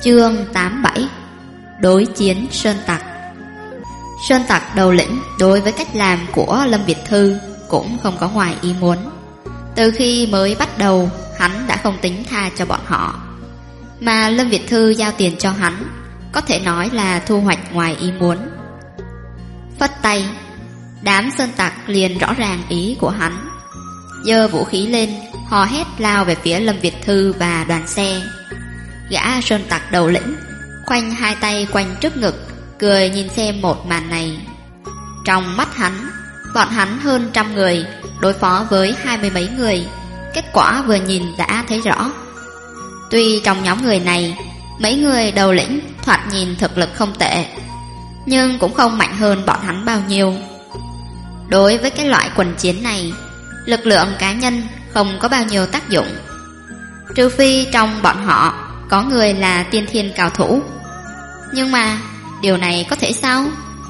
Chương 87. Đối chiến Sơn Tặc. Sơn Tặc đầu lĩnh đối với cách làm của Lâm Việt Thư cũng không có ngoài ý muốn. Từ khi mới bắt đầu, hắn đã không tính tha cho bọn họ, mà Lâm Việt Thư giao tiền cho hắn, có thể nói là thu hoạch ngoài ý muốn. Phất tay, đám Sơn Tặc liền rõ ràng ý của hắn, giơ vũ khí lên, hò hét lao về phía Lâm Việt Thư và đoàn xe. Gã Sơn Tặc đầu lĩnh khoanh hai tay quanh trước ngực, cười nhìn xem một màn này. Trong mắt hắn, bọn hắn hơn 100 người đối phó với 20 mấy người, kết quả vừa nhìn đã thấy rõ. Tuy trong nhóm người này, mấy người đầu lĩnh thoạt nhìn thực lực không tệ, nhưng cũng không mạnh hơn bọn hắn bao nhiêu. Đối với cái loại quần chiến này, lực lượng cá nhân không có bao nhiêu tác dụng, trừ phi trong bọn họ có người là tiên thiên cao thủ. Nhưng mà điều này có thể sao?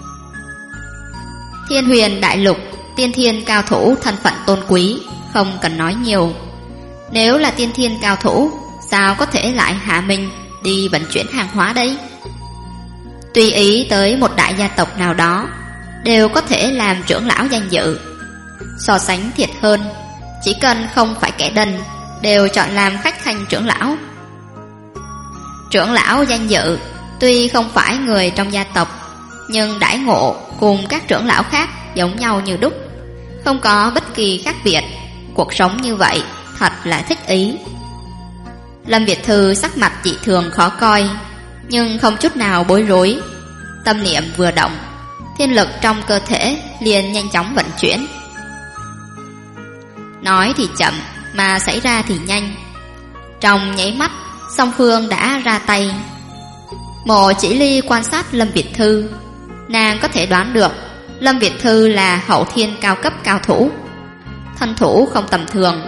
Thiên Huyền đại lục tiên thiên cao thủ thân phận tôn quý, không cần nói nhiều. Nếu là tiên thiên cao thủ, sao có thể lại hạ mình đi vận chuyển hàng hóa đây? Tùy ý tới một đại gia tộc nào đó, đều có thể làm trưởng lão danh dự. So sánh thiệt hơn, chỉ cần không phải kẻ đần, đều chọn làm khách khanh trưởng lão. Trưởng lão danh dự tuy không phải người trong gia tộc, nhưng đãi ngộ cùng các trưởng lão khác giống nhau như đúc, không có bất kỳ khác biệt. Cuộc sống như vậy thật là thích ý. Lâm Việt Thư sắc mặt dị thường khó coi, nhưng không chút nào bối rối. Tâm niệm vừa động, thiên lực trong cơ thể liền nhanh chóng vận chuyển. Nói thì chậm, mà xảy ra thì nhanh. Trong nháy mắt, song phương đã ra tay. Mộ Chỉ Ly quan sát Lâm Việt Thư, nàng có thể đoán được Lâm Việt Thư là hậu thiên cao cấp cao thủ, thân thủ không tầm thường.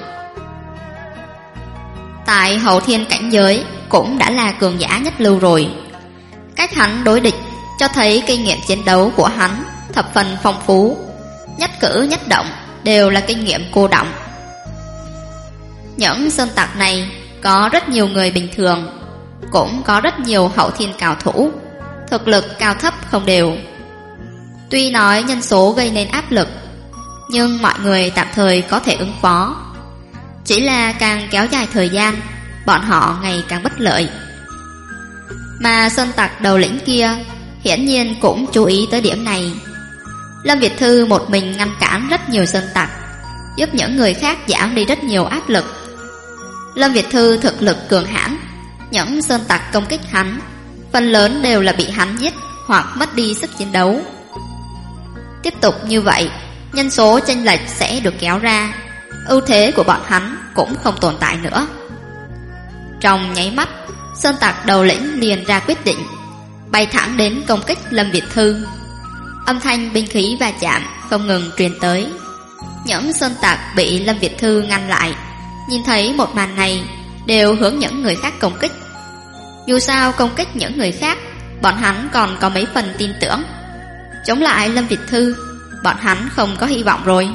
Tại hậu thiên cảnh giới cũng đã là cường giả nhất lưu rồi. Cách hắn đối địch cho thấy kinh nghiệm chiến đấu của hắn thập phần phong phú, nhất cử nhất động đều là kinh nghiệm cô đọng. Những Sơn Tặc này có rất nhiều người bình thường, cũng có rất nhiều hậu thiên cao thủ, thực lực cao thấp không đều. Tuy nói nhân số gây nên áp lực, nhưng mọi người tạm thời có thể ứng phó. Chỉ là càng kéo dài thời gian, bọn họ ngày càng bất lợi. Mà Sơn Tặc đầu lĩnh kia hiển nhiên cũng chú ý tới điểm này. Lâm Việt Thư một mình ngăn cản rất nhiều Sơn Tặc, giúp những người khác giảm đi rất nhiều áp lực. Lâm Việt Thư thực lực cường hãn, những Sơn Tặc công kích hắn phần lớn đều là bị hắn giết hoặc mất đi sức chiến đấu. Tiếp tục như vậy, nhân số chênh lệch sẽ được kéo ra, ưu thế của bọn hắn cũng không tồn tại nữa. Trong nháy mắt, Sơn Tặc đầu lĩnh liền ra quyết định, bay thẳng đến công kích Lâm Việt Thư. Âm thanh binh khí va chạm không ngừng truyền tới. Những Sơn Tặc bị Lâm Việt Thư ngăn lại, nhìn thấy một màn này đều hướng những người khác công kích. Dù sao công kích những người khác, bọn hắn còn có mấy phần tin tưởng. Chống lại Lâm Việt Thư, bọn hắn không có hy vọng rồi.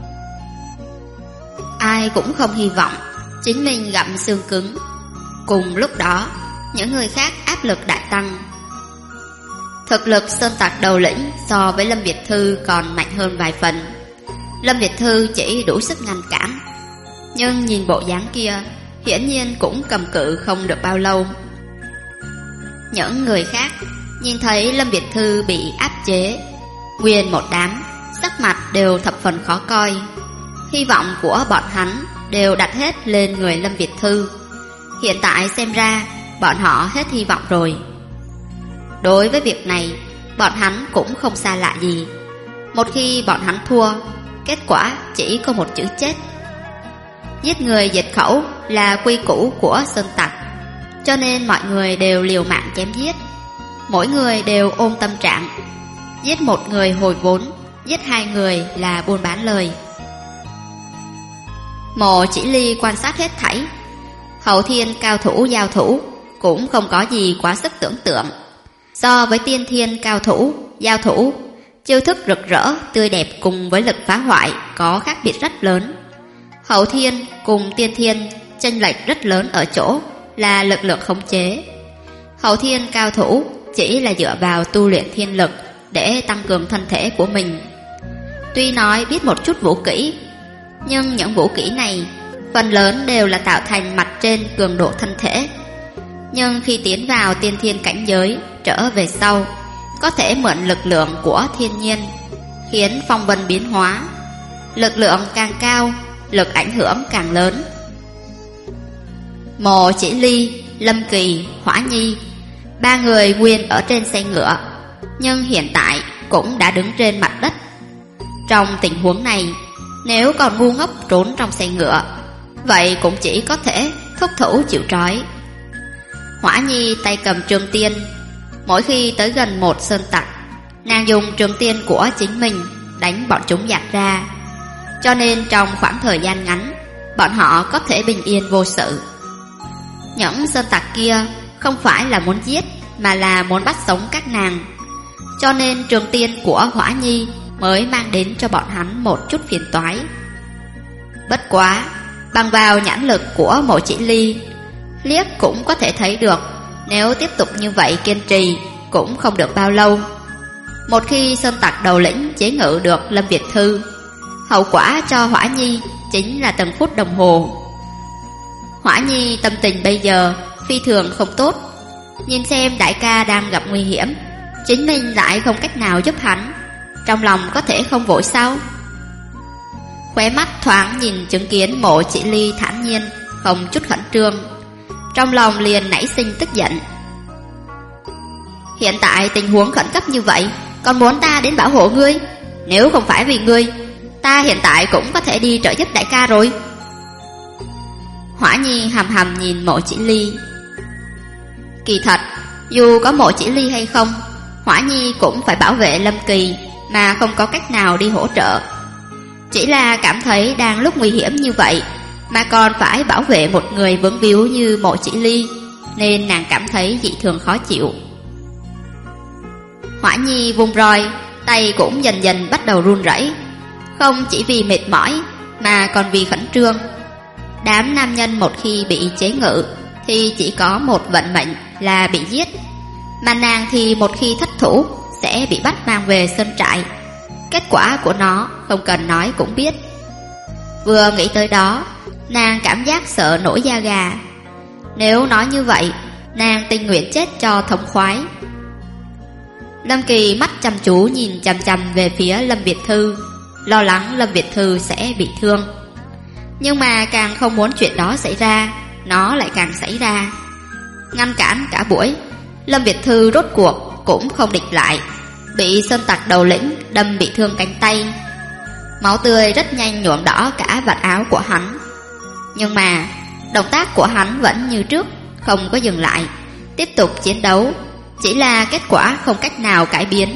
Ai cũng không hy vọng chính mình gặm xương cứng. Cùng lúc đó, những người khác áp lực đại tăng. Thực lực Sơn Tặc đầu lĩnh so với Lâm Việt Thư còn mạnh hơn vài phần. Lâm Việt Thư chỉ đủ sức ngăn cản, nhưng nhìn bộ dáng kia hiển nhiên cũng cầm cự không được bao lâu. Những người khác nhìn thấy Lâm Việt Thư bị áp chế, nguyên một đám sắc mặt đều thập phần khó coi. Hy vọng của bọn hắn đều đặt hết lên người Lâm Việt Thư. Hiện tại xem ra bọn họ hết hy vọng rồi. Đối với việc này, bọn hắn cũng không xa lạ gì. Một khi bọn hắn thua, kết quả chỉ có một chữ chết. Giết người diệt khẩu là quy củ của Sơn Tặc, cho nên mọi người đều liều mạng chém giết. Mỗi người đều ôm tâm trạng, giết một người hồi vốn, giết hai người là buôn bán lời. Mộ Chỉ Ly quan sát hết thảy. Hậu thiên cao thủ giao thủ cũng không có gì quá sức tưởng tượng. So với tiên thiên cao thủ giao thủ, chiêu thức rực rỡ tươi đẹp cùng với lực phá hoại có khác biệt rất lớn. Hậu thiên cùng tiên thiên chênh lệch rất lớn ở chỗ là lực lượng khống chế. Hậu thiên cao thủ chỉ là dựa vào tu luyện thiên lực để tăng cường thân thể của mình. Tuy nói biết một chút vũ kỹ, nhưng những vũ kỹ này phần lớn đều là tạo thành mặt trên cường độ thân thể. Nhưng khi tiến vào tiên thiên cảnh giới, trở về sau, có thể mượn lực lượng của thiên nhiên, khiến phong vân biến hóa. Lực lượng càng cao, lực ảnh hưởng càng lớn. Mộ Chỉ Ly, Lâm Kỳ, Hỏa Nhi, ba người nguyên ở trên xe ngựa, nhưng hiện tại cũng đã đứng trên mặt đất. Trong tình huống này, nếu còn ngu ngốc trốn trong xe ngựa, vậy cũng chỉ có thể thúc thủ chịu trói. Hỏa Nhi tay cầm trường tiên, mỗi khi tới gần một sơn tặc, nàng dùng trường tiên của chính mình đánh bọn chúng giạt ra. Cho nên trong khoảng thời gian ngắn, bọn họ có thể bình yên vô sự. Những sơn tặc kia không phải là muốn giết, mà là muốn bắt sống các nàng. Cho nên trường tiên của Hỏa Nhi mới mang đến cho bọn hắn một chút phiền toái. Bất quá, bằng vào nhãn lực của Mộ Chỉ Ly, liếc cũng có thể thấy được, nếu tiếp tục như vậy kiên trì cũng không được bao lâu. Một khi sơn tặc đầu lĩnh chế ngự được Lâm Việt Thư, hậu quả cho Hỏa Nhi chính là từng phút đồng hồ. Hỏa Nhi tâm tình bây giờ phi thường không tốt, nhìn xem đại ca đang gặp nguy hiểm, chính mình lại không cách nào giúp hắn, trong lòng có thể không vội sao? Khóe mắt thoáng nhìn chứng kiến Mộ Chỉ Ly thản nhiên, không chút khẩn trương, trong lòng liền nảy sinh tức giận. Hiện tại tình huống khẩn cấp như vậy, còn muốn ta đến bảo hộ ngươi? Nếu không phải vì ngươi, ta hiện tại cũng có thể đi trợ giúp đại ca rồi. Hỏa Nhi hầm hầm nhìn Mộ Chỉ Ly. Kỳ thật, dù có Mộ Chỉ Ly hay không, Hỏa Nhi cũng phải bảo vệ Lâm Kỳ, mà không có cách nào đi hỗ trợ. Chỉ là cảm thấy đang lúc nguy hiểm như vậy mà còn phải bảo vệ một người vướng víu như Mộ Chỉ Ly, nên nàng cảm thấy dị thường khó chịu. Hỏa Nhi vung roi, tay cũng dần dần bắt đầu run rẩy, không chỉ vì mệt mỏi mà còn vì khẩn trương. Đám nam nhân một khi bị chế ngự thì chỉ có một vận mệnh là bị giết, mà nàng thì một khi thất thủ sẽ bị bắt mang về sơn trại. Kết quả của nó không cần nói cũng biết. Vừa nghĩ tới đó, nàng cảm giác sợ nổi da gà. Nếu nói như vậy, nàng tình nguyện chết cho thống khoái. Lâm Kỳ mắt chăm chú nhìn chằm chằm về phía Lâm Việt Thư, lo lắng Lâm Việt Thư sẽ bị thương. Nhưng mà càng không muốn chuyện đó xảy ra, nó lại càng xảy ra. Ngăn cản cả buổi, Lâm Việt Thư rốt cuộc cũng không địch lại, bị sơn tặc đầu lĩnh đâm bị thương cánh tay. Máu tươi rất nhanh nhuộm đỏ cả vạt áo của hắn. Nhưng mà động tác của hắn vẫn như trước, không có dừng lại, tiếp tục chiến đấu. Chỉ là kết quả không cách nào cải biến.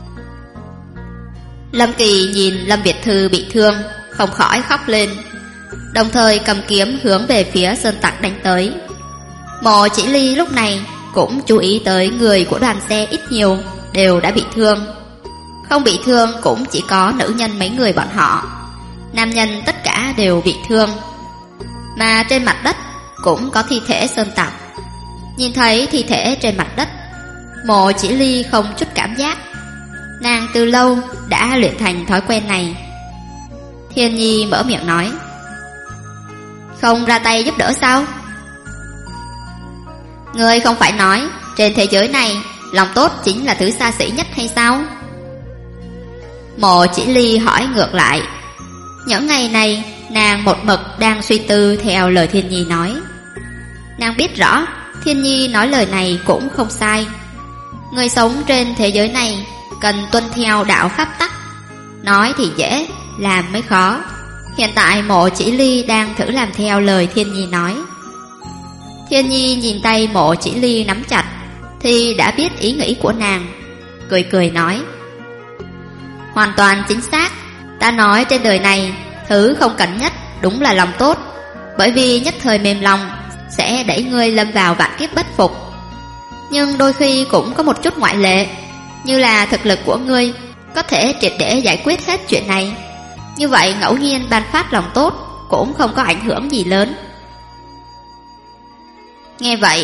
Lâm Kỳ nhìn Lâm Việt Thư bị thương, không khỏi khóc lên, đồng thời cầm kiếm hướng về phía sơn tặc đánh tới. Mộ Chỉ Ly lúc này cũng chú ý tới người của đoàn xe ít nhiều đều đã bị thương. Không bị thương cũng chỉ có nữ nhân mấy người bọn họ, nam nhân tất cả đều bị thương. Mà trên mặt đất cũng có thi thể sơn tặc. Nhìn thấy thi thể trên mặt đất, Mộ Chỉ Ly không chút cảm giác. Nàng từ lâu đã luyện thành thói quen này. Thiên Nhi mở miệng nói, không ra tay giúp đỡ sao? Ngươi không phải nói trên thế giới này lòng tốt chính là thứ xa xỉ nhất hay sao? Mộ Chỉ Ly hỏi ngược lại. Những ngày này nàng một mực đang suy tư theo lời Thiên Nhi nói. Nàng biết rõ Thiên Nhi nói lời này cũng không sai. Người sống trên thế giới này cần tuân theo đạo pháp tắc. Nói thì dễ, làm mới khó. Hiện tại Mộ Chỉ Ly đang thử làm theo lời Thiên Nhi nói. Thiên Nhi nhìn tay Mộ Chỉ Ly nắm chặt thì đã biết ý nghĩ của nàng, cười cười nói, hoàn toàn chính xác. Ta nói trên đời này thứ không cần nhất đúng là lòng tốt, bởi vì nhất thời mềm lòng sẽ đẩy ngươi lâm vào vạn kiếp bất phục. Nhưng đôi khi cũng có một chút ngoại lệ, như là thực lực của ngươi có thể triệt để giải quyết hết chuyện này. Như vậy ngẫu nhiên ban phát lòng tốt cũng không có ảnh hưởng gì lớn. Nghe vậy,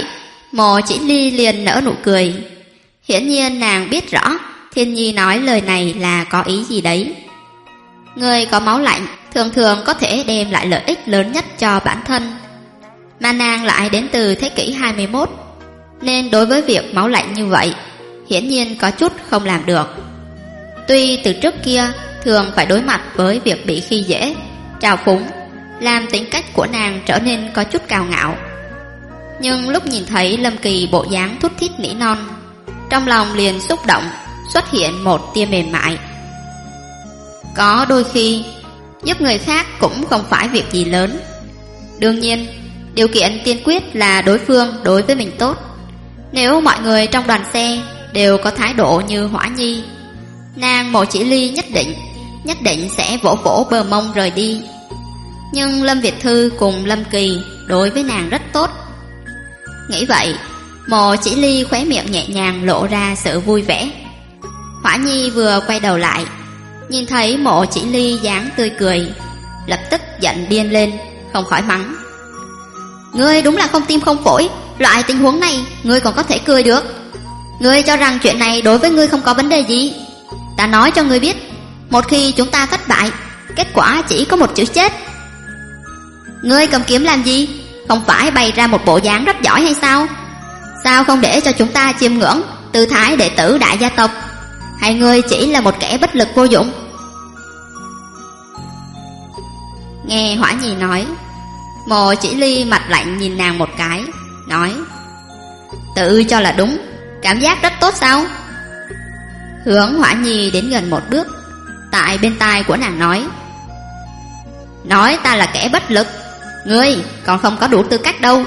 Mộ Chỉ Ly liền nở nụ cười. Hiển nhiên nàng biết rõ Thiên Nhi nói lời này là có ý gì đấy. Người có máu lạnh thường thường có thể đem lại lợi ích lớn nhất cho bản thân, mà nàng lại đến từ thế kỷ 21, nên đối với việc máu lạnh như vậy hiển nhiên có chút không làm được. Tuy từ trước kia thường phải đối mặt với việc bị khi dễ, trào phúng, làm tính cách của nàng trở nên có chút cao ngạo, nhưng lúc nhìn thấy Lâm Kỳ bộ dáng thút thít nỉ non, trong lòng liền xúc động, xuất hiện một tia mềm mại. Có đôi khi giúp người khác cũng không phải việc gì lớn. Đương nhiên điều kiện tiên quyết là đối phương đối với mình tốt. Nếu mọi người trong đoàn xe đều có thái độ như Hỏa Nhi, nàng Mộ Chỉ Ly nhất định sẽ vỗ vỗ bờ mông rời đi. Nhưng Lâm Việt Thư cùng Lâm Kỳ đối với nàng rất tốt. Nghĩ vậy, Mộ Chỉ Ly khóe miệng nhẹ nhàng lộ ra sự vui vẻ. Hỏa Nhi vừa quay đầu lại, nhìn thấy Mộ Chỉ Ly dáng tươi cười, lập tức giận điên lên, không khỏi mắng: Ngươi đúng là không tim không phổi, loại tình huống này ngươi còn có thể cười được. Ngươi cho rằng chuyện này đối với ngươi không có vấn đề gì? Ta nói cho ngươi biết, một khi chúng ta thất bại, kết quả chỉ có một chữ chết. Ngươi cầm kiếm làm gì? Không phải bày ra một bộ dáng rất giỏi hay sao? Sao không để cho chúng ta chiêm ngưỡng tư thái đệ tử đại gia tộc? Hay ngươi chỉ là một kẻ bất lực vô dụng? Nghe Hỏa Nhi nói, Mộ Chỉ Ly mặt lạnh nhìn nàng một cái, nói: Tự cho là đúng, cảm giác rất tốt sao? Hướng Hỏa Nhi đến gần một bước, tại bên tai của nàng nói ta là kẻ bất lực, ngươi còn không có đủ tư cách đâu.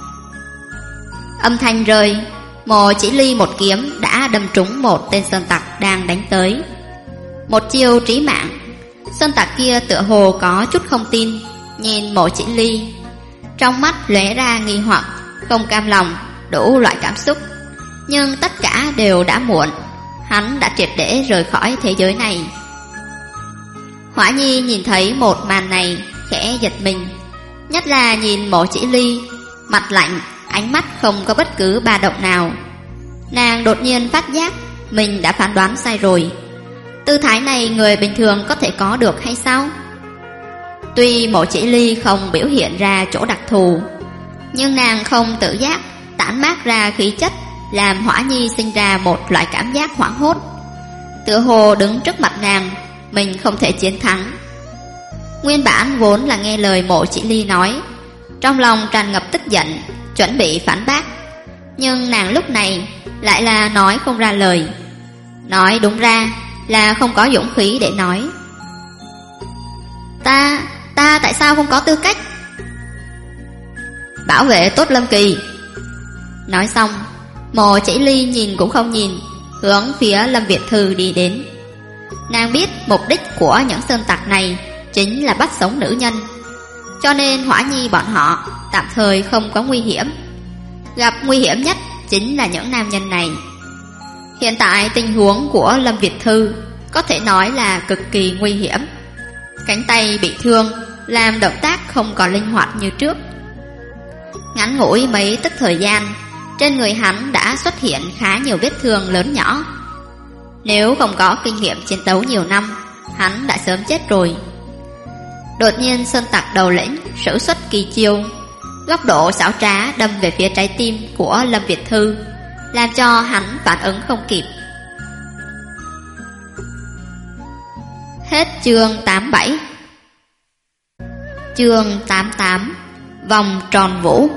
Âm thanh rơi, Mộ Chỉ Ly một kiếm đã đâm trúng một tên sơn tặc đang đánh tới. Một chiêu trí mạng. Sơn tặc kia tựa hồ có chút không tin, nhìn Mộ Chỉ Ly, trong mắt lóe ra nghi hoặc, không cam lòng, đủ loại cảm xúc. Nhưng tất cả đều đã muộn, hắn đã triệt để rời khỏi thế giới này. Hỏa Nhi nhìn thấy một màn này khẽ giật mình, nhất là nhìn Mộ Chỉ Ly, mặt lạnh, ánh mắt không có bất cứ ba động nào. Nàng đột nhiên phát giác mình đã phán đoán sai rồi. Tư thái này người bình thường có thể có được hay sao? Tuy Mộ Chỉ Ly không biểu hiện ra chỗ đặc thù, nhưng nàng không tự giác tản mát ra khí chất, làm Hỏa Nhi sinh ra một loại cảm giác hoảng hốt, tựa hồ đứng trước mặt nàng, mình không thể chiến thắng. Nguyên bản vốn là nghe lời Mộ Chỉ Ly nói, trong lòng tràn ngập tức giận, chuẩn bị phản bác, nhưng nàng lúc này lại là nói không ra lời. Nói đúng ra là không có dũng khí để nói. Ta tại sao không có tư cách? Bảo vệ tốt Lâm Kỳ. Nói xong, Mộ Chỉ Ly nhìn cũng không nhìn, hướng phía Lâm Việt Thư đi đến. Nàng biết mục đích của những sơn tặc này chính là bắt sống nữ nhân, cho nên Hỏa Nhi bọn họ tạm thời không có nguy hiểm. Gặp nguy hiểm nhất chính là những nam nhân này. Hiện tại tình huống của Lâm Việt Thư có thể nói là cực kỳ nguy hiểm. Cánh tay bị thương, làm động tác không còn linh hoạt như trước. Ngắn ngủi mấy tức thời gian, trên người hắn đã xuất hiện khá nhiều vết thương lớn nhỏ. Nếu không có kinh nghiệm chiến đấu nhiều năm, hắn đã sớm chết rồi. Đột nhiên sơn tặc đầu lĩnh sử xuất kỳ chiêu, góc độ xảo trá đâm về phía trái tim của Lâm Việt Thư, làm cho hắn phản ứng không kịp. Hết chương 87. Chương 88. Vòng tròn vũ.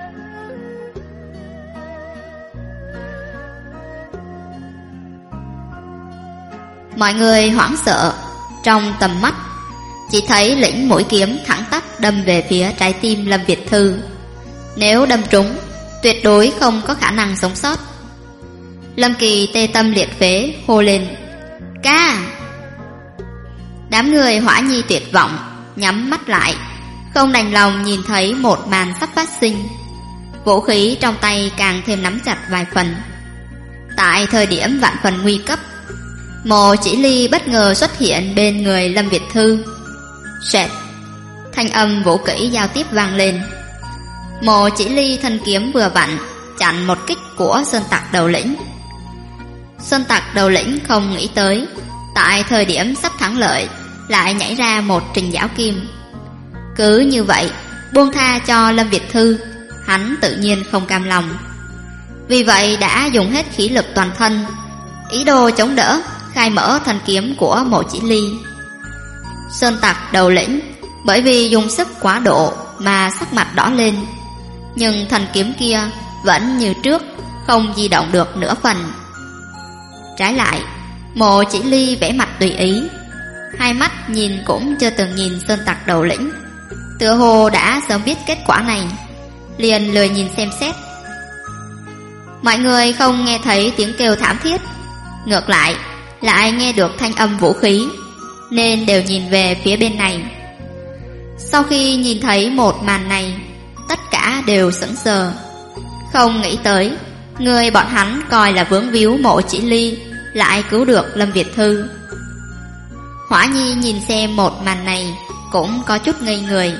Mọi người hoảng sợ, trong tầm mắt chỉ thấy lĩnh mũi kiếm thẳng tắp đâm về phía trái tim Lâm Việt Thư. Nếu đâm trúng, tuyệt đối không có khả năng sống sót. Lâm Kỳ tê tâm liệt phế hô lên: Ca! Đám người Hỏa Nhi tuyệt vọng, nhắm mắt lại, không đành lòng nhìn thấy một màn sắp phát sinh. Vũ khí trong tay càng thêm nắm chặt vài phần. Tại thời điểm vạn phần nguy cấp, Mộ Chỉ Ly bất ngờ xuất hiện bên người Lâm Việt Thư. Sẹt! Thanh âm vũ kỹ giao tiếp vang lên. Mộ Chỉ Ly thân kiếm vừa vặn chặn một kích của sơn tặc đầu lĩnh. Sơn tặc đầu lĩnh không nghĩ tới, tại thời điểm sắp thắng lợi lại nhảy ra một Trình Giảo Kim. Cứ như vậy buông tha cho Lâm Việt Thư, hắn tự nhiên không cam lòng. Vì vậy đã dùng hết khí lực toàn thân, ý đồ chống đỡ khai mở thanh kiếm của Mộ Chỉ Ly. Sơn tặc đầu lĩnh bởi vì dùng sức quá độ mà sắc mặt đỏ lên, nhưng thanh kiếm kia vẫn như trước, không di động được nửa phần. Trái lại, Mộ Chỉ Ly vẻ mặt tùy ý, hai mắt nhìn cũng chưa từng nhìn sơn tặc đầu lĩnh, tựa hồ đã sớm biết kết quả này, liền lười nhìn xem xét. Mọi người không nghe thấy tiếng kêu thảm thiết, ngược lại nghe được thanh âm vũ khí, nên đều nhìn về phía bên này. Sau khi nhìn thấy một màn này, tất cả đều sững sờ, không nghĩ tới người bọn hắn coi là vướng víu Mộ Chỉ Ly lại cứu được Lâm Việt Thư. Hỏa Nhi nhìn xem một màn này cũng có chút ngây người.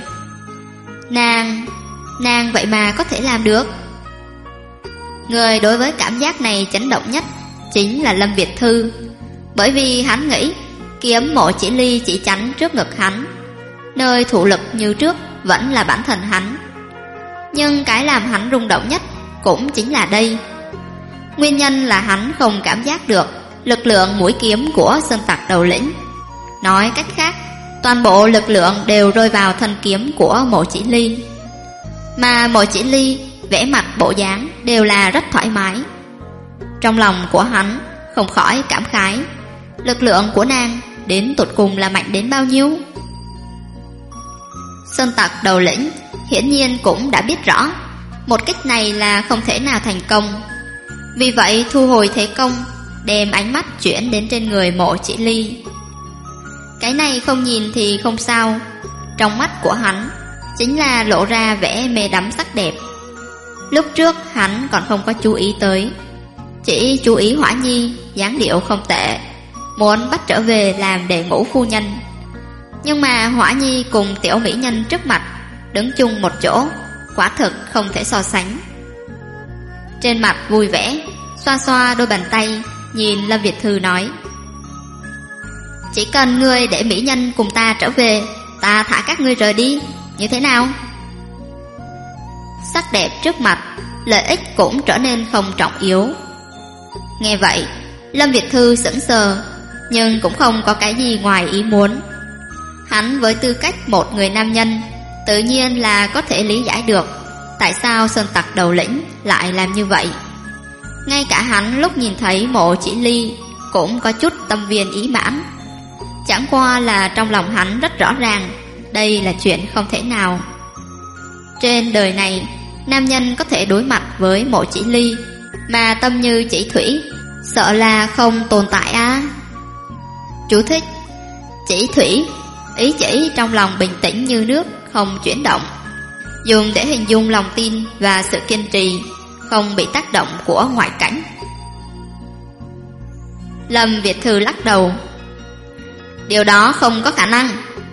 Nàng vậy mà có thể làm được. Người đối với cảm giác này chấn động nhất chính là Lâm Việt Thư, bởi vì hắn nghĩ kiếm Mộ Chỉ Ly chỉ chắn trước ngực hắn, nơi thủ lực như trước vẫn là bản thân hắn. Nhưng cái làm hắn rung động nhất cũng chính là đây. Nguyên nhân là hắn không cảm giác được lực lượng mũi kiếm của sơn tặc đầu lĩnh. Nói cách khác, toàn bộ lực lượng đều rơi vào thân kiếm của Mộ Chỉ Ly. Mà Mộ Chỉ Ly vẻ mặt bộ dáng đều là rất thoải mái. Trong lòng của hắn không khỏi cảm khái, lực lượng của nàng đến tột cùng là mạnh đến bao nhiêu. Sơn tặc đầu lĩnh hiển nhiên cũng đã biết rõ một kích này là không thể nào thành công, vì vậy thu hồi thế công, đem ánh mắt chuyển đến trên người Mộ Chỉ Ly. Cái này không nhìn thì không sao, trong mắt của hắn chính là lộ ra vẻ mê đắm sắc đẹp. Lúc trước hắn còn không có chú ý tới, chỉ chú ý Hỏa Nhi dáng điệu không tệ, muốn bắt trở về làm đệ ngũ phu nhân. Nhưng mà Hỏa Nhi cùng tiểu mỹ nhân trước mặt đứng chung một chỗ, quả thực không thể so sánh. Trên mặt vui vẻ, xoa xoa đôi bàn tay, nhìn Lâm Việt Thư nói: chỉ cần ngươi để mỹ nhân cùng ta trở về, ta thả các ngươi rời đi, như thế nào? Sắc đẹp trước mặt, lợi ích cũng trở nên không trọng yếu. Nghe vậy, Lâm Việt Thư sững sờ, nhưng cũng không có cái gì ngoài ý muốn. Hắn với tư cách một người nam nhân, tự nhiên là có thể lý giải được tại sao sơn tặc đầu lĩnh lại làm như vậy. Ngay cả hắn lúc nhìn thấy Mộ Chỉ Ly cũng có chút tâm viên ý mãn. Chẳng qua là trong lòng hắn rất rõ ràng, đây là chuyện không thể nào. Trên đời này, nam nhân có thể đối mặt với Mộ Chỉ Ly mà tâm như chỉ thủy, sợ là không tồn tại á. Chú thích: chỉ thủy, ý chỉ trong lòng bình tĩnh như nước, không chuyển động, dùng để hình dung lòng tin và sự kiên trì, không bị tác động của ngoại cảnh. Lâm Việt Thư lắc đầu: điều đó không có khả năng.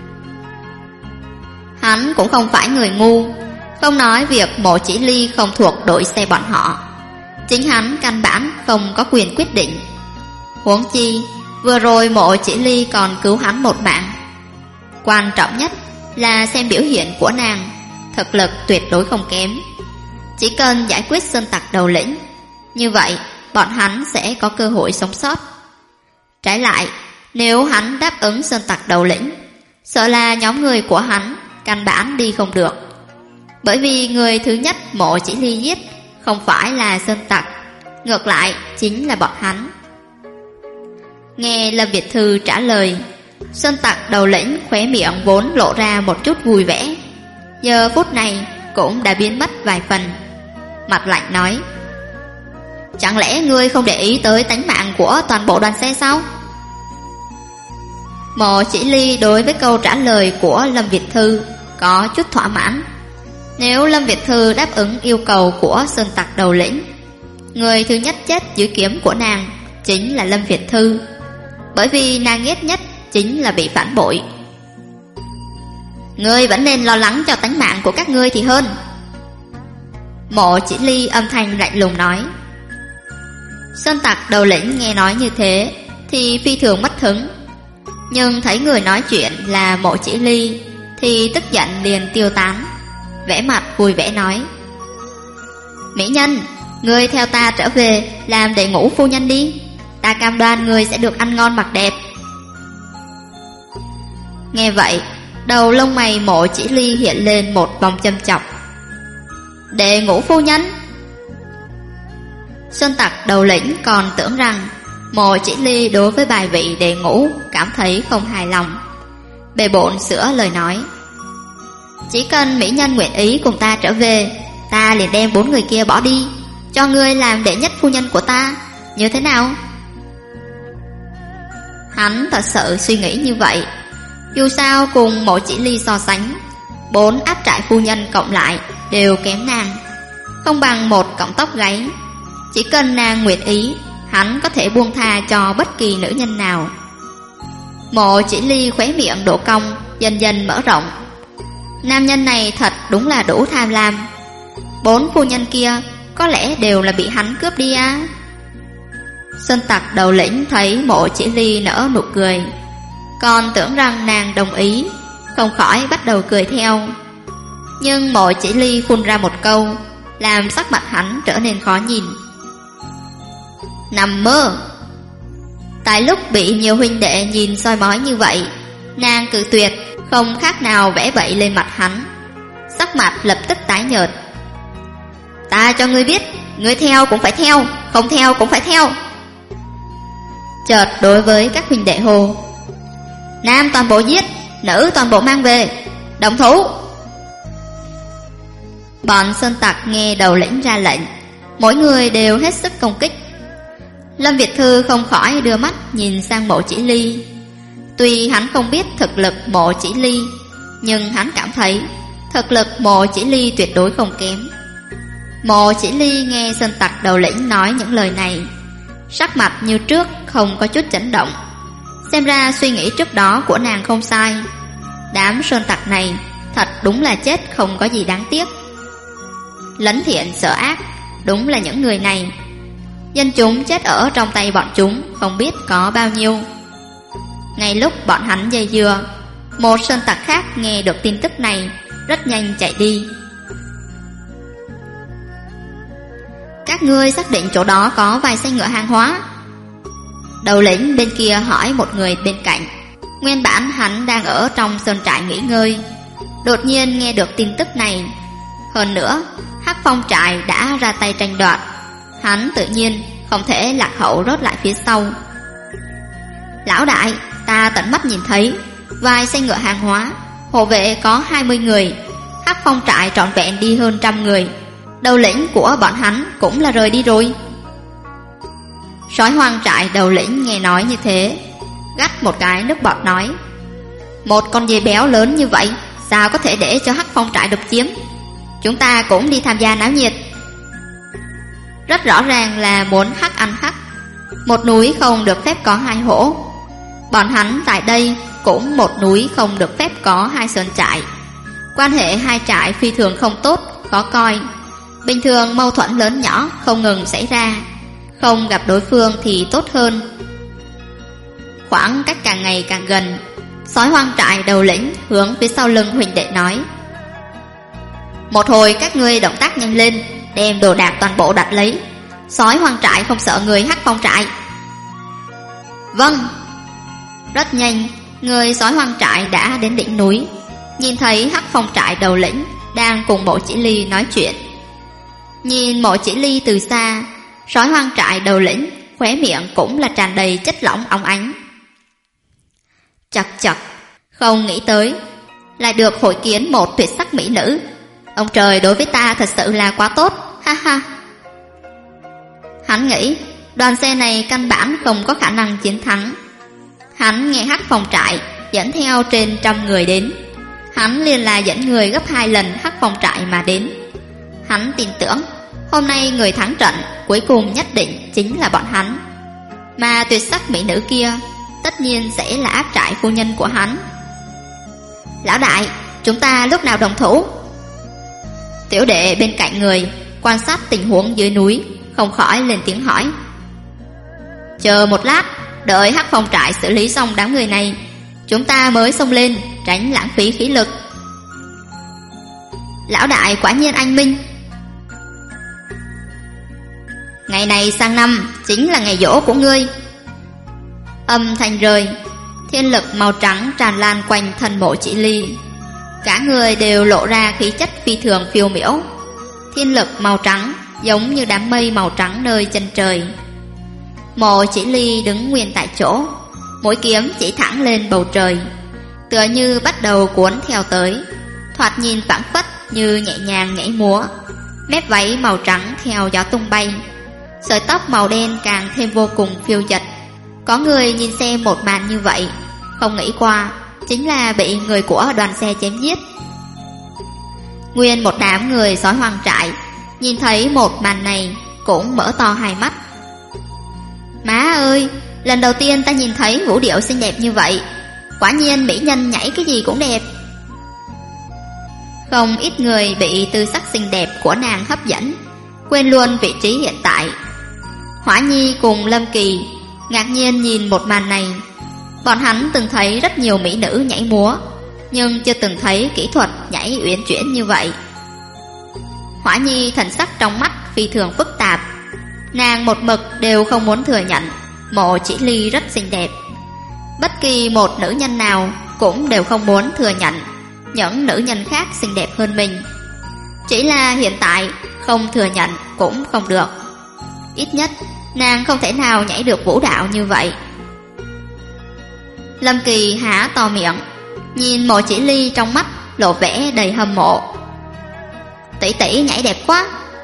Hắn cũng không phải người ngu, không nói việc Mộ Chỉ Ly không thuộc đội xe bọn họ, chính hắn căn bản không có quyền quyết định. Huống chi vừa rồi Mộ Chỉ Ly còn cứu hắn một mạng. Quan trọng nhất là xem biểu hiện của nàng, thực lực tuyệt đối không kém. Chỉ cần giải quyết sơn tặc đầu lĩnh, như vậy bọn hắn sẽ có cơ hội sống sót. Trái lại, nếu hắn đáp ứng sơn tặc đầu lĩnh, sợ là nhóm người của hắn căn bản đi không được. Bởi vì người thứ nhất Mộ Chỉ Ly giết không phải là sơn tặc, ngược lại chính là bọn hắn. Nghe Lâm Việt Thư trả lời, sơn tặc đầu lĩnh khóe miệng vốn lộ ra một chút vui vẻ, giờ phút này cũng đã biến mất vài phần. Mặt lạnh nói: chẳng lẽ ngươi không để ý tới tánh mạng của toàn bộ đoàn xe sao? Mộ Chỉ Ly đối với câu trả lời của Lâm Việt Thư có chút thỏa mãn. Nếu Lâm Việt Thư đáp ứng yêu cầu của sơn tặc đầu lĩnh, người thứ nhất chết dưới kiếm của nàng chính là Lâm Việt Thư, bởi vì nàng ghét nhất chính là bị phản bội. Ngươi vẫn nên lo lắng cho tánh mạng của các ngươi thì hơn. Mộ Chỉ Ly âm thanh lạnh lùng nói. Sơn tặc đầu lĩnh nghe nói như thế thì phi thường mất hứng, nhưng thấy người nói chuyện là Mộ Chỉ Ly thì tức giận liền tiêu tán, vẻ mặt vui vẻ nói: Mỹ nhân, ngươi theo ta trở về làm đệ ngũ phu nhân đi, ta cam đoan ngươi sẽ được ăn ngon mặc đẹp. Nghe vậy, đầu lông mày Mộ Chỉ Ly hiện lên một vòng châm chọc. Đệ ngũ phu nhân? Sơn tặc đầu lĩnh còn tưởng rằng Mộ Chỉ Ly đối với bài vị đệ ngũ cảm thấy không hài lòng, bề bộn sửa lời nói: Chỉ cần mỹ nhân nguyện ý cùng ta trở về, ta liền đem 4 người kia bỏ đi, cho ngươi làm đệ nhất phu nhân của ta, như thế nào? Hắn thật sự suy nghĩ như vậy. Dù sao cùng Mộ Chỉ Ly so sánh, 4 áp trại phu nhân cộng lại đều kém nàng, không bằng một cọng tóc gáy. Chỉ cần nàng nguyện ý, hắn có thể buông tha cho bất kỳ nữ nhân nào. Mộ Chỉ Ly khóe miệng độ cong dần dần mở rộng. Nam nhân này thật đúng là đủ tham lam. 4 phu nhân kia có lẽ đều là bị hắn cướp đi á. Sơn tặc đầu lĩnh thấy Mộ Chỉ Ly nở nụ cười, còn tưởng rằng nàng đồng ý, không khỏi bắt đầu cười theo. Nhưng Mộ Chỉ Ly phun ra một câu làm sắc mặt hắn trở nên khó nhìn. Nằm mơ. Tại lúc bị nhiều huynh đệ nhìn soi mói như vậy, nàng cự tuyệt, không khác nào vẽ bậy lên mặt hắn. Sắc mặt lập tức tái nhợt. Ta cho ngươi biết, ngươi theo cũng phải theo, không theo cũng phải theo. Chợt đối với các huynh đệ hô: Nam toàn bộ giết, nữ toàn bộ mang về, động thủ. Bọn sơn tặc nghe đầu lĩnh ra lệnh, mỗi người đều hết sức công kích. Lâm Việt Thư không khỏi đưa mắt nhìn sang Mộ Chỉ Ly. Tuy hắn không biết thực lực Mộ Chỉ Ly, nhưng hắn cảm thấy thực lực Mộ Chỉ Ly tuyệt đối không kém. Mộ Chỉ Ly nghe sơn tặc đầu lĩnh nói những lời này, sắc mặt như trước không có chút chấn động. Xem ra suy nghĩ trước đó của nàng không sai. Đám sơn tặc này thật đúng là chết không có gì đáng tiếc. Lấn thiện sợ ác, đúng là những người này. Dân chúng chết ở trong tay bọn chúng không biết có bao nhiêu. Ngay lúc bọn hắn dây dưa, một sơn tặc khác nghe được tin tức này, rất nhanh chạy đi. Các ngươi xác định chỗ đó có vài xe ngựa hàng hóa? Đầu lĩnh bên kia hỏi một người bên cạnh. Nguyên bản hắn đang ở trong sơn trại nghỉ ngơi, đột nhiên nghe được tin tức này. Hơn nữa Hắc Phong trại đã ra tay tranh đoạt, hắn tự nhiên không thể lạc hậu rớt lại phía sau. Lão đại, ta tận mắt nhìn thấy vài xe ngựa hàng hóa, hộ vệ có 20 người, Hắc Phong trại trọn vẹn đi hơn 100 người. Đầu lĩnh của bọn hắn cũng là rời đi rồi. Sói hoang trại đầu lĩnh nghe nói như thế, gắt một cái nước bọt nói: Một con dê béo lớn như vậy, sao có thể để cho Hắc Phong trại độc chiếm? Chúng ta cũng đi tham gia náo nhiệt. Rất rõ ràng là muốn hắc ăn hắc. Một núi không được phép có 2 hổ. Bọn hắn tại đây cũng một núi không được phép có 2 sơn trại. Quan hệ 2 trại phi thường không tốt, khó coi. Bình thường mâu thuẫn lớn nhỏ không ngừng xảy ra, không gặp đối phương thì tốt hơn. Khoảng cách càng ngày càng gần, sói hoang trại đầu lĩnh hướng phía sau lưng huynh đệ nói: Một hồi các ngươi động tác nhanh lên, đem đồ đạc toàn bộ đặt lấy. Sói hoang trại không sợ người Hắc Phong trại. Vâng. Rất nhanh, người sói hoang trại đã đến đỉnh núi, nhìn thấy Hắc Phong trại đầu lĩnh đang cùng Mộ Chỉ Ly nói chuyện. Nhìn Mộ Chỉ Ly từ xa, sói hoang trại đầu lĩnh khóe miệng cũng là tràn đầy chất lỏng óng ánh. Chật chật, không nghĩ tới lại được hội kiến một tuyệt sắc mỹ nữ. Ông trời đối với ta thật sự là quá tốt, ha ha. Hắn nghĩ đoàn xe này căn bản không có khả năng chiến thắng. Hắn nghe Hắc Phong trại dẫn theo trên 100 người đến, hắn liền là dẫn người gấp 2 lần Hắc Phong trại mà đến. Hắn tin tưởng hôm nay người thắng trận cuối cùng nhất định chính là bọn hắn, mà tuyệt sắc mỹ nữ kia tất nhiên sẽ là áp trại phu nhân của hắn. Lão đại, chúng ta lúc nào đồng thủ? Tiểu đệ bên cạnh người quan sát tình huống dưới núi, không khỏi lên tiếng hỏi. Chờ một lát, đợi Hắc Phong trại xử lý xong đám người này, chúng ta mới xông lên, tránh lãng phí khí lực. Lão đại quả nhiên anh minh. Ngày này sang năm chính là ngày giỗ của ngươi. Âm thanh rơi, thiên lực màu trắng tràn lan quanh thân Mộ Chỉ Ly. Cả người đều lộ ra khí chất phi thường phiêu miểu. Thiên lực màu trắng giống như đám mây màu trắng nơi chân trời. Mộ Chỉ Ly đứng nguyên tại chỗ, mũi kiếm chỉ thẳng lên bầu trời, tựa như bắt đầu cuốn theo tới, thoạt nhìn phảng phất như nhẹ nhàng nhảy múa. Mép váy màu trắng theo gió tung bay, sợi tóc màu đen càng thêm vô cùng phiêu dật. Có người nhìn xem một màn như vậy, không nghĩ qua chính là bị người của đoàn xe chém giết. Nguyên một đám người sói hoang trại nhìn thấy một màn này cũng mở to hai mắt. Má ơi, lần đầu tiên ta nhìn thấy vũ điệu xinh đẹp như vậy. Quả nhiên mỹ nhân nhảy cái gì cũng đẹp. Không ít người bị tư sắc xinh đẹp của nàng hấp dẫn, quên luôn vị trí hiện tại. Hỏa Nhi cùng Lâm Kỳ ngạc nhiên nhìn một màn này. Bọn hắn từng thấy rất nhiều mỹ nữ nhảy múa, nhưng chưa từng thấy kỹ thuật nhảy uyển chuyển như vậy. Hỏa Nhi thần sắc trong mắt phi thường phức tạp. Nàng một mực đều không muốn thừa nhận Mộ Chỉ Ly rất xinh đẹp. Bất kỳ một nữ nhân nào cũng đều không muốn thừa nhận những nữ nhân khác xinh đẹp hơn mình. Chỉ là hiện tại không thừa nhận cũng không được. Ít nhất nàng không thể nào nhảy được vũ đạo như vậy. Lâm Kỳ há to miệng, nhìn Mộ Chỉ Ly trong mắt lộ vẻ đầy hâm mộ. Tỷ tỷ nhảy đẹp quá.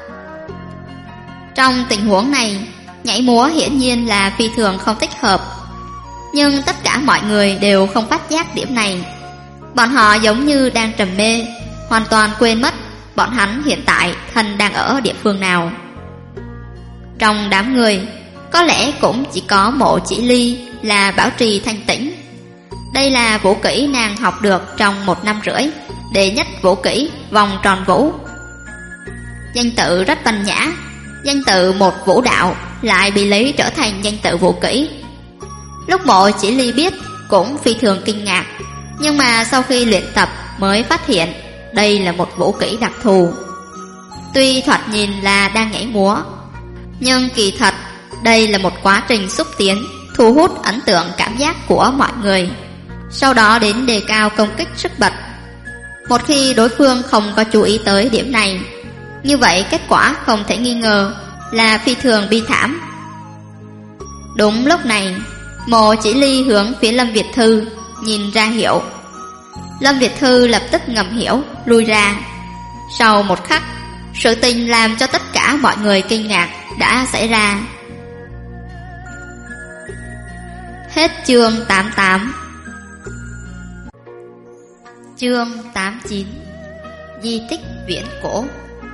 Trong tình huống này, nhảy múa hiển nhiên là phi thường không thích hợp, nhưng tất cả mọi người đều không phát giác điểm này. Bọn họ giống như đang trầm mê, hoàn toàn quên mất bọn hắn hiện tại thân đang ở địa phương nào. Trong đám người, có lẽ cũng chỉ có Mộ Chỉ Ly là bảo trì thanh tĩnh. Đây là vũ kỹ nàng học được trong 1 năm rưỡi, đệ nhất vũ kỹ vòng tròn vũ. Danh tự rất văn nhã, danh tự một vũ đạo lại bị lấy trở thành danh tự vũ kỹ. Lúc Mộ Chỉ Ly biết cũng phi thường kinh ngạc, nhưng mà sau khi luyện tập mới phát hiện đây là một vũ kỹ đặc thù. Tuy thoạt nhìn là đang nhảy múa, nhưng kỳ thật đây là một quá trình xúc tiến, thu hút ấn tượng cảm giác của mọi người, sau đó đến đề cao công kích sức bật. Một khi đối phương không có chú ý tới điểm này, như vậy kết quả không thể nghi ngờ là phi thường bi thảm. Đúng lúc này, Mộ Chỉ Ly hướng phía Lâm Việt Thư nhìn ra hiệu. Lâm Việt Thư lập tức ngầm hiểu, lui ra. Sau một khắc, sự tình làm cho tất cả mọi người kinh ngạc đã xảy ra. Hết chương 88. Chương 89. Di tích viễn cổ.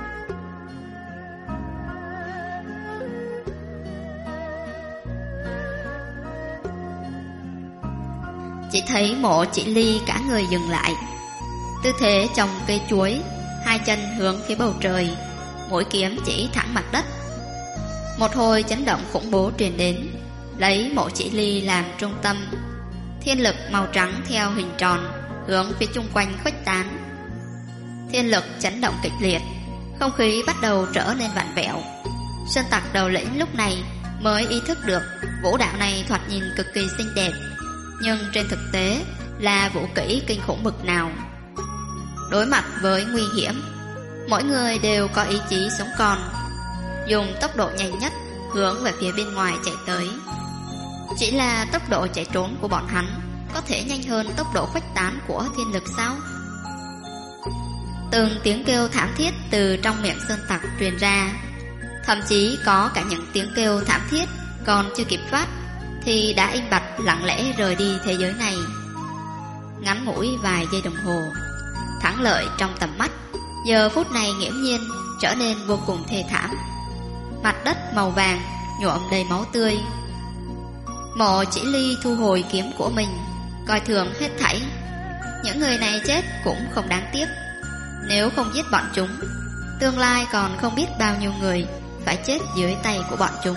Chỉ thấy Mộ Chỉ Ly cả người dừng lại, tư thế trồng cây chuối, hai chân hướng phía bầu trời, mũi kiếm chỉ thẳng mặt đất. Một hồi chấn động khủng bố truyền đến, lấy Mộ Chỉ Ly làm trung tâm. Thiên lực màu trắng theo hình tròn hướng phía chung quanh khuếch tán. Thiên lực chấn động kịch liệt, không khí bắt đầu trở nên vặn vẹo. Sơn tặc đầu lĩnh lúc này mới ý thức được vũ đạo này thoạt nhìn cực kỳ xinh đẹp, nhưng trên thực tế là vũ kỹ kinh khủng bực nào. Đối mặt với nguy hiểm, mỗi người đều có ý chí sống còn, dùng tốc độ nhanh nhất hướng về phía bên ngoài chạy tới. Chỉ là tốc độ chạy trốn của bọn hắn có thể nhanh hơn tốc độ khuếch tán của thiên lực sao? Từng tiếng kêu thảm thiết từ trong miệng sơn tặc truyền ra, thậm chí có cả những tiếng kêu thảm thiết còn chưa kịp phát thì đã im bặt lặng lẽ rời đi thế giới này. Ngắn ngủi vài giây đồng hồ, thắng lợi trong tầm mắt giờ phút này nghiễm nhiên trở nên vô cùng thê thảm. Mặt đất màu vàng nhuộm đầy máu tươi. Mộ Chỉ Ly thu hồi kiếm của mình, coi thường hết thảy. Những người này chết cũng không đáng tiếc. Nếu không giết bọn chúng, Tương lai còn không biết bao nhiêu người phải chết dưới tay của bọn chúng.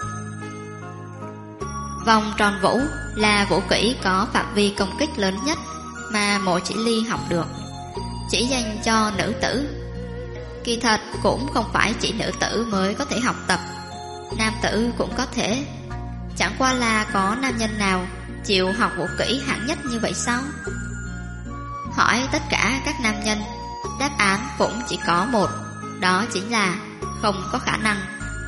Vòng tròn vũ là vũ kỹ có phạm vi công kích lớn nhất mà Mộ Chỉ Ly học được, chỉ dành cho nữ tử. Kỳ thật cũng không phải chỉ nữ tử mới có thể học tập, nam tử cũng có thể. Chẳng qua là có nam nhân nào chịu học vũ kỹ hạng nhất như vậy sao? Hỏi tất cả các nam nhân, đáp án cũng chỉ có một, đó chính là không có khả năng.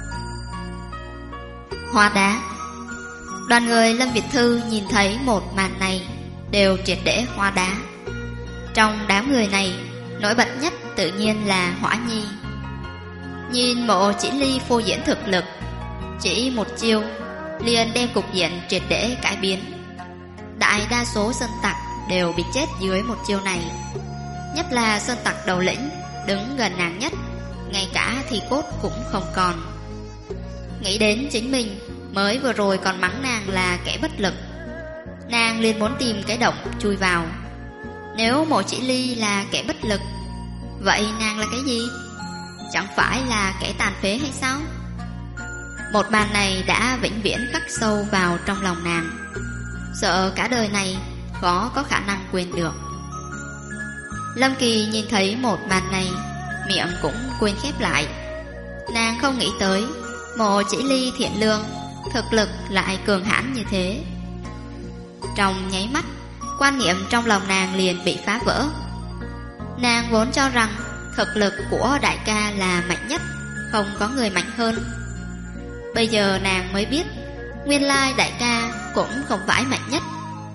Hóa đá. Đoàn người Lâm Việt Thư nhìn thấy một màn này đều triệt để hóa đá. Trong đám người này, nổi bật nhất tự nhiên là Hỏa Nhi. Nhìn Mộ Chỉ Ly phô diễn thực lực, chỉ một chiêu liền đem cục diện triệt để cải biến. Đại đa số sơn tặc đều bị chết dưới một chiêu này, nhất là sơn tặc đầu lĩnh đứng gần nàng nhất, ngay cả thi cốt cũng không còn. Nghĩ đến chính mình mới vừa rồi còn mắng nàng là kẻ bất lực, nàng liền muốn tìm cái động chui vào. Nếu Mộ Chỉ Ly là kẻ bất lực, vậy nàng là cái gì? Chẳng phải là kẻ tàn phế hay sao? Một màn này đã vĩnh viễn khắc sâu vào trong lòng nàng, sợ cả đời này khó có khả năng quên được. Lâm Kỳ nhìn thấy một màn này, miệng cũng quên khép lại. Nàng không nghĩ tới Mộ Chỉ Ly thiện lương, thực lực lại cường hãn như thế. Trong nháy mắt, quan niệm trong lòng nàng liền bị phá vỡ. Nàng vốn cho rằng thực lực của đại ca là mạnh nhất, không có người mạnh hơn. Bây giờ nàng mới biết, nguyên lai đại ca cũng không phải mạnh nhất.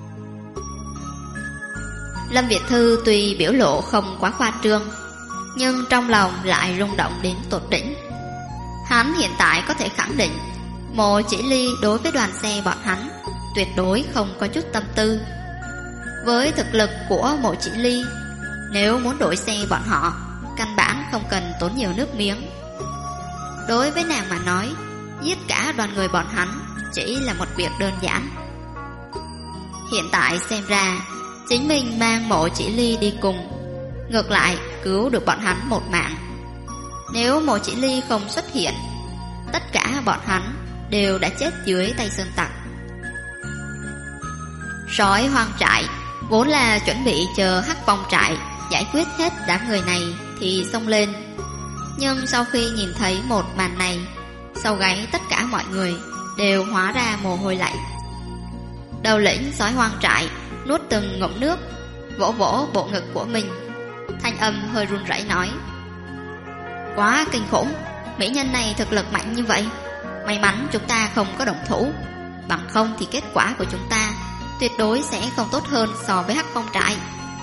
Lâm Việt Thư tuy biểu lộ không quá khoa trương, nhưng trong lòng lại rung động đến tột đỉnh. Hắn hiện tại có thể khẳng định Mộ Chỉ Ly đối với đoàn xe bọn hắn tuyệt đối không có chút tâm tư. Với thực lực của Mộ Chỉ Ly, nếu muốn đổi xe bọn họ, căn bản không cần tốn nhiều nước miếng. Đối với nàng mà nói, giết cả đoàn người bọn hắn chỉ là một việc đơn giản. Hiện tại xem ra, chính mình mang Mộ Chỉ Ly đi cùng, ngược lại cứu được bọn hắn một mạng. Nếu Mộ Chỉ Ly không xuất hiện, tất cả bọn hắn đều đã chết dưới tay sơn tặc. Sói hoang trại vốn là chuẩn bị chờ Hắc Phong trại giải quyết hết đám người này thì xông lên. Nhưng sau khi nhìn thấy một màn này, sau gáy tất cả mọi người đều hóa ra mồ hôi lạnh. Đầu lĩnh sói hoang trại nuốt từng ngụm nước, vỗ vỗ bộ ngực của mình, thanh âm hơi run rẩy nói: quá kinh khủng, mỹ nhân này thực lực mạnh như vậy. May mắn chúng ta không có động thủ, bằng không thì kết quả của chúng ta tuyệt đối sẽ không tốt hơn so với Hắc Phong trại.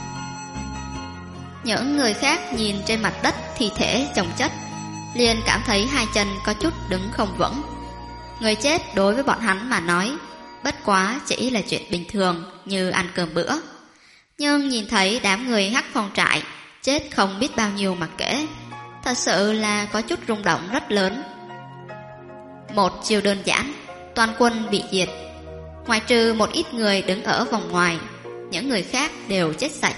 Những người khác nhìn trên mặt đất thi thể chồng chất, liền cảm thấy hai chân có chút đứng không vững. Người chết đối với bọn hắn mà nói bất quá chỉ là chuyện bình thường như ăn cơm bữa. Nhưng nhìn thấy đám người Hắc Phong trại chết không biết bao nhiêu mà kể, thật sự là có chút rung động rất lớn. Một chiều đơn giản, toàn quân bị diệt. Ngoại trừ một ít người đứng ở vòng ngoài, những người khác đều chết sạch.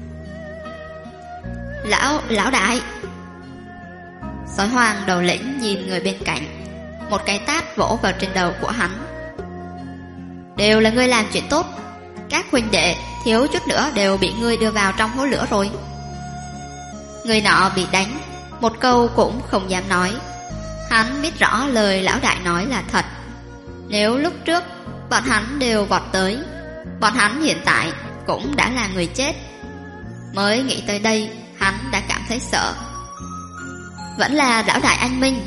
Lão đại! Sói hoang đầu lĩnh nhìn người bên cạnh, một cái tát vỗ vào trên đầu của hắn. Đều là ngươi làm chuyện tốt, các huynh đệ thiếu chút nữa đều bị ngươi đưa vào trong hố lửa rồi. Người nọ bị đánh, một câu cũng không dám nói. Hắn biết rõ lời lão đại nói là thật. Nếu lúc trước bọn hắn đều vọt tới, bọn hắn hiện tại cũng đã là người chết. Mới nghĩ tới đây, hắn đã cảm thấy sợ. Vẫn là lão đại anh minh.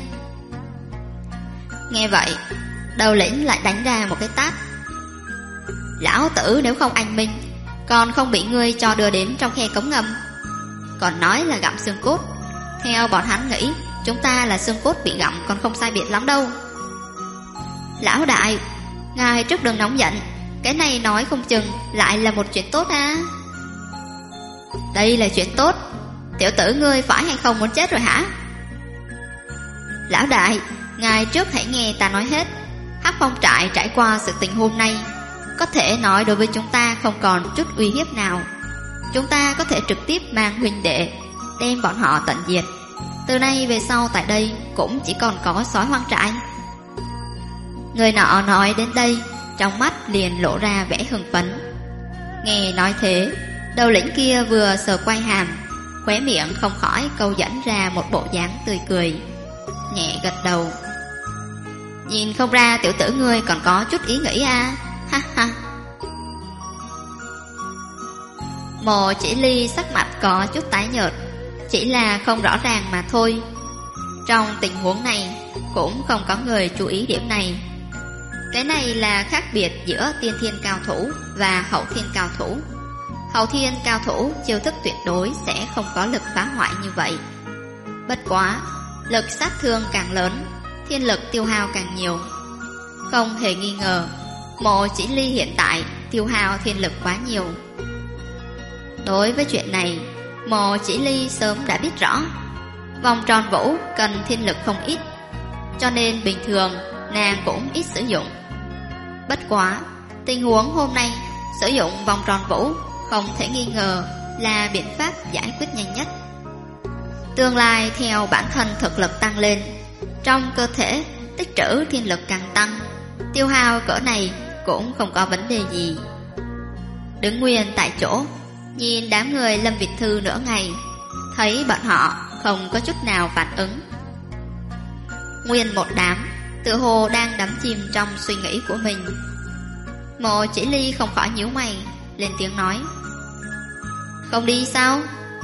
Nghe vậy, đầu lĩnh lại đánh ra một cái tát. Lão tử nếu không anh minh, còn không bị ngươi cho đưa đến trong khe cống ngầm. Còn nói là gặm xương cốt, theo bọn hắn nghĩ chúng ta là xương cốt bị gặm còn không sai biệt lắm đâu. Lão đại, ngài trước đừng nóng giận, cái này nói không chừng lại là một chuyện tốt à. Đây là chuyện tốt, tiểu tử ngươi phải hay không muốn chết rồi hả? Lão đại, ngài trước hãy nghe ta nói hết. Hắc Phong trại trải qua sự tình hôm nay, có thể nói đối với chúng ta không còn chút uy hiếp nào. Chúng ta có thể trực tiếp mang huynh đệ đem bọn họ tận diệt. Từ nay về sau tại đây cũng chỉ còn có sói hoang trại. Người nọ nói đến đây, trong mắt liền lộ ra vẻ hưng phấn. Nghe nói thế, đầu lĩnh kia vừa sờ quay hàm, khóe miệng không khỏi câu dẫn ra một bộ dáng tươi cười, nhẹ gật đầu. Nhìn không ra tiểu tử ngươi còn có chút ý nghĩ à, ha ha. Mộ Chỉ Ly sắc mặt có chút tái nhợt, chỉ là không rõ ràng mà thôi. Trong tình huống này cũng không có người chú ý điểm này. Cái này là khác biệt giữa tiên thiên cao thủ và hậu thiên cao thủ. Hậu thiên cao thủ chiêu thức tuyệt đối sẽ không có lực phá hoại như vậy. Bất quá, lực sát thương càng lớn, thiên lực tiêu hao càng nhiều. Không hề nghi ngờ, Mộ Chỉ Ly hiện tại tiêu hao thiên lực quá nhiều. Đối với chuyện này, Mộ Chỉ Ly sớm đã biết rõ. Vòng tròn vũ cần thiên lực không ít, cho nên bình thường nàng cũng ít sử dụng. Bất quá, tình huống hôm nay sử dụng vòng tròn vũ không thể nghi ngờ là biện pháp giải quyết nhanh nhất. Tương lai theo bản thân thực lực tăng lên, trong cơ thể tích trữ thiên lực càng tăng, tiêu hao cỡ này cũng không có vấn đề gì. Đứng nguyên tại chỗ, nhìn đám người Lâm Việt Thư nửa ngày, thấy bọn họ không có chút nào phản ứng. Nguyên một đám tựa hồ đang đắm chìm trong suy nghĩ của mình. Mộ Chỉ Ly không khỏi nhíu mày, lên tiếng nói: Không đi sao?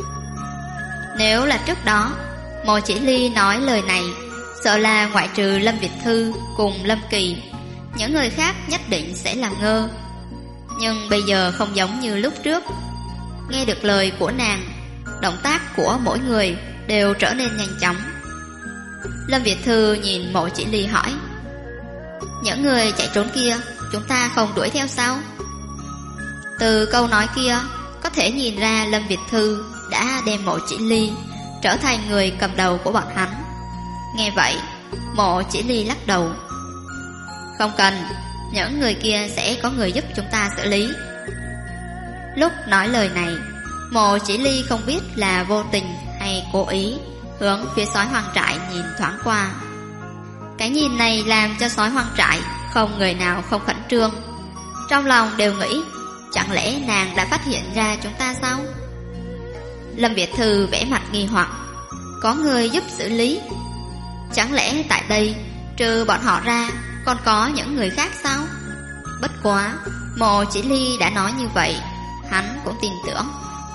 Nếu là trước đó Mộ Chỉ Ly nói lời này, sợ là ngoại trừ Lâm Việt Thư cùng Lâm Kỳ, những người khác nhất định sẽ làm ngơ. Nhưng bây giờ không giống như lúc trước. Nghe được lời của nàng, động tác của mỗi người đều trở nên nhanh chóng. Lâm Việt Thư nhìn Mộ Chỉ Ly hỏi: Những người chạy trốn kia chúng ta không đuổi theo sao? Từ câu nói kia có thể nhìn ra Lâm Việt Thư đã đem Mộ Chỉ Ly trở thành người cầm đầu của bọn hắn. Nghe vậy, Mộ Chỉ Ly lắc đầu: Không cần, những người kia sẽ có người giúp chúng ta xử lý. Lúc nói lời này, Mộ Chỉ Ly không biết là vô tình hay cố ý hướng phía sói hoang trại nhìn thoáng qua. Cái nhìn này làm cho sói hoang trại không người nào không khẩn trương. Trong lòng đều nghĩ, chẳng lẽ nàng đã phát hiện ra chúng ta sao? Lâm Việt Thư vẽ mặt nghi hoặc: Có người giúp xử lý? Chẳng lẽ tại đây trừ bọn họ ra còn có những người khác sao? Bất quá, Mộ Chỉ Ly đã nói như vậy, hắn cũng tin tưởng.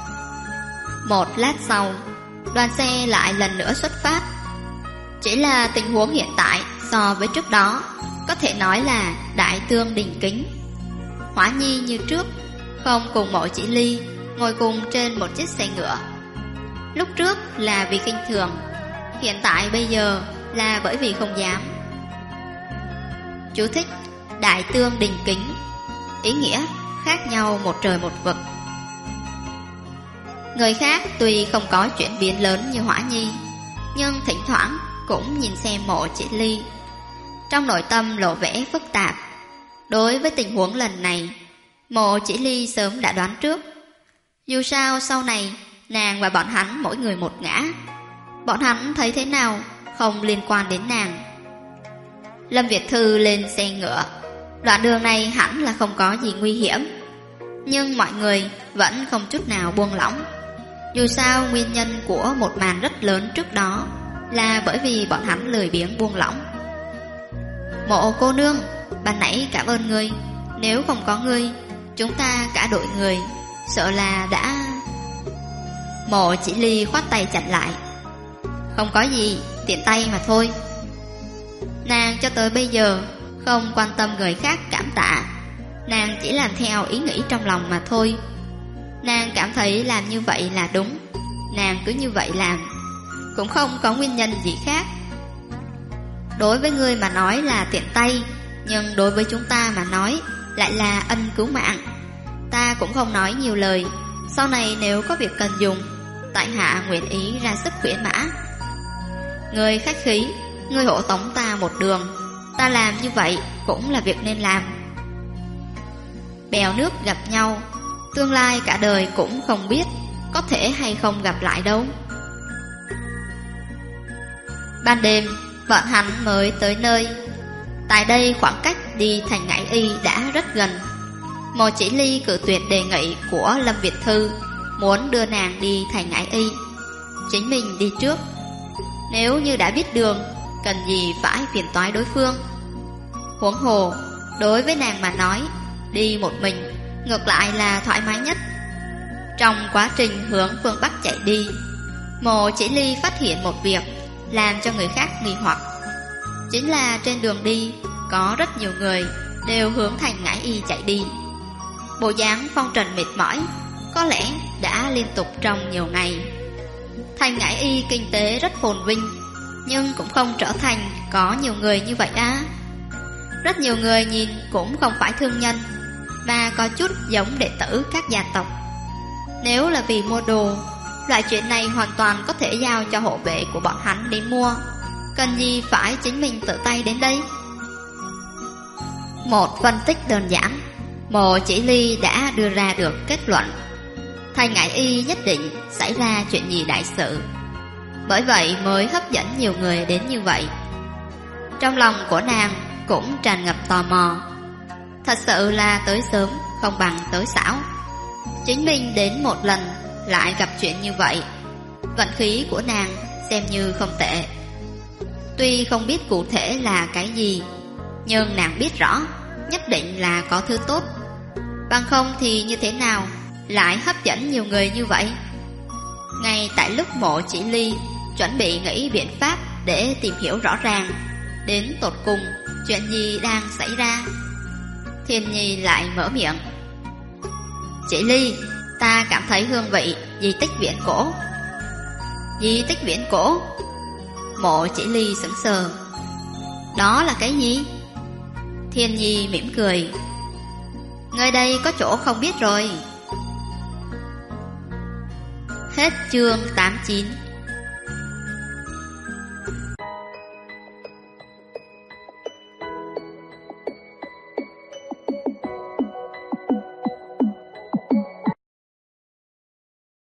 Một lát sau, đoàn xe lại lần nữa xuất phát. Chỉ là tình huống hiện tại so với trước đó có thể nói là đại tương đình kính. Hỏa Nhi như trước không cùng Mộ Chỉ Ly ngồi cùng trên một chiếc xe ngựa. Lúc trước là vì khinh thường, hiện tại bây giờ là bởi vì không dám. Chú thích: đại tương đình kính, ý nghĩa khác nhau một trời một vực. Người khác tuy không có chuyển biến lớn như Hỏa Nhi, nhưng thỉnh thoảng cũng nhìn xem Mộ Chỉ Ly, trong nội tâm lộ vẻ phức tạp. Đối với tình huống lần này, Mộ Chỉ Ly sớm đã đoán trước. Dù sao sau này nàng và bọn hắn mỗi người một ngã, bọn hắn thấy thế nào không liên quan đến nàng. Lâm Việt Thư lên xe ngựa. Đoạn đường này hẳn là không có gì nguy hiểm, nhưng mọi người vẫn không chút nào buông lỏng. Dù sao nguyên nhân của một màn rất lớn trước đó là bởi vì bọn hắn lười biếng buông lỏng. Mộ cô nương, ban nãy cảm ơn ngươi, nếu không có ngươi, chúng ta cả đội người sợ là đã... Mộ Chỉ Ly khoát tay chặn lại: Không có gì, tiện tay mà thôi. Nàng cho tới bây giờ không quan tâm người khác cảm tạ, nàng chỉ làm theo ý nghĩ trong lòng mà thôi. Nàng cảm thấy làm như vậy là đúng, nàng cứ như vậy làm, cũng không có nguyên nhân gì khác. Đối với ngươi mà nói là tiện tay, nhưng đối với chúng ta mà nói lại là ân cứu mạng. Ta cũng không nói nhiều lời, sau này nếu có việc cần dùng, tại hạ nguyện ý ra sức khuyển mã. Ngươi khách khí, ngươi hộ tống ta một đường, ta làm như vậy cũng là việc nên làm. Bèo nước gặp nhau, tương lai cả đời cũng không biết có thể hay không gặp lại đâu. Ban đêm, bọn hắn mới tới nơi. Tại đây khoảng cách đi thành Ngải Y đã rất gần. Mộ Chỉ Ly cự tuyệt đề nghị của Lâm Việt Thư, muốn đưa nàng đi thành Ngải Y, chính mình đi trước. Nếu như đã biết đường, cần gì phải phiền toái đối phương. Huống hồ, đối với nàng mà nói, đi một mình ngược lại là thoải mái nhất. Trong quá trình hướng phương Bắc chạy đi, Mộ Chỉ Ly phát hiện một việc làm cho người khác nghi hoặc. Chính là trên đường đi có rất nhiều người đều hướng thành Ngải Y chạy đi. Bộ dáng phong trần mệt mỏi, có lẽ đã liên tục trong nhiều ngày. Thành Ngải Y kinh tế rất phồn vinh, nhưng cũng không trở thành có nhiều người như vậy á. Rất nhiều người nhìn cũng không phải thương nhân, mà có chút giống đệ tử các gia tộc. Nếu là vì mua đồ, loại chuyện này hoàn toàn có thể giao cho hộ vệ của bọn hắn đến mua, cần gì phải chính mình tự tay đến đây. Một phân tích đơn giản, Mộ Chỉ Ly đã đưa ra được kết luận thành Ngải Y nhất định xảy ra chuyện gì đại sự, bởi vậy mới hấp dẫn nhiều người đến như vậy. Trong lòng của nàng cũng tràn ngập tò mò. Thật sự là tới sớm không bằng tới xảo. Chính mình đến một lần lại gặp chuyện như vậy, vận khí của nàng xem như không tệ. Tuy không biết cụ thể là cái gì, nhưng nàng biết rõ nhất định là có thứ tốt. Bằng không thì như thế nào lại hấp dẫn nhiều người như vậy? Ngay tại lúc Mộ Chỉ Ly chuẩn bị nghĩ biện pháp để tìm hiểu rõ ràng đến tột cùng chuyện gì đang xảy ra, Thiên Nhi lại mở miệng. Chỉ Ly, ta cảm thấy hương vị di tích viễn cổ. Di tích viễn cổ? Mộ Chỉ Ly sững sờ. Đó là cái gì? Thiên Nhi mỉm cười. Nơi đây có chỗ không biết rồi. Hết chương 89.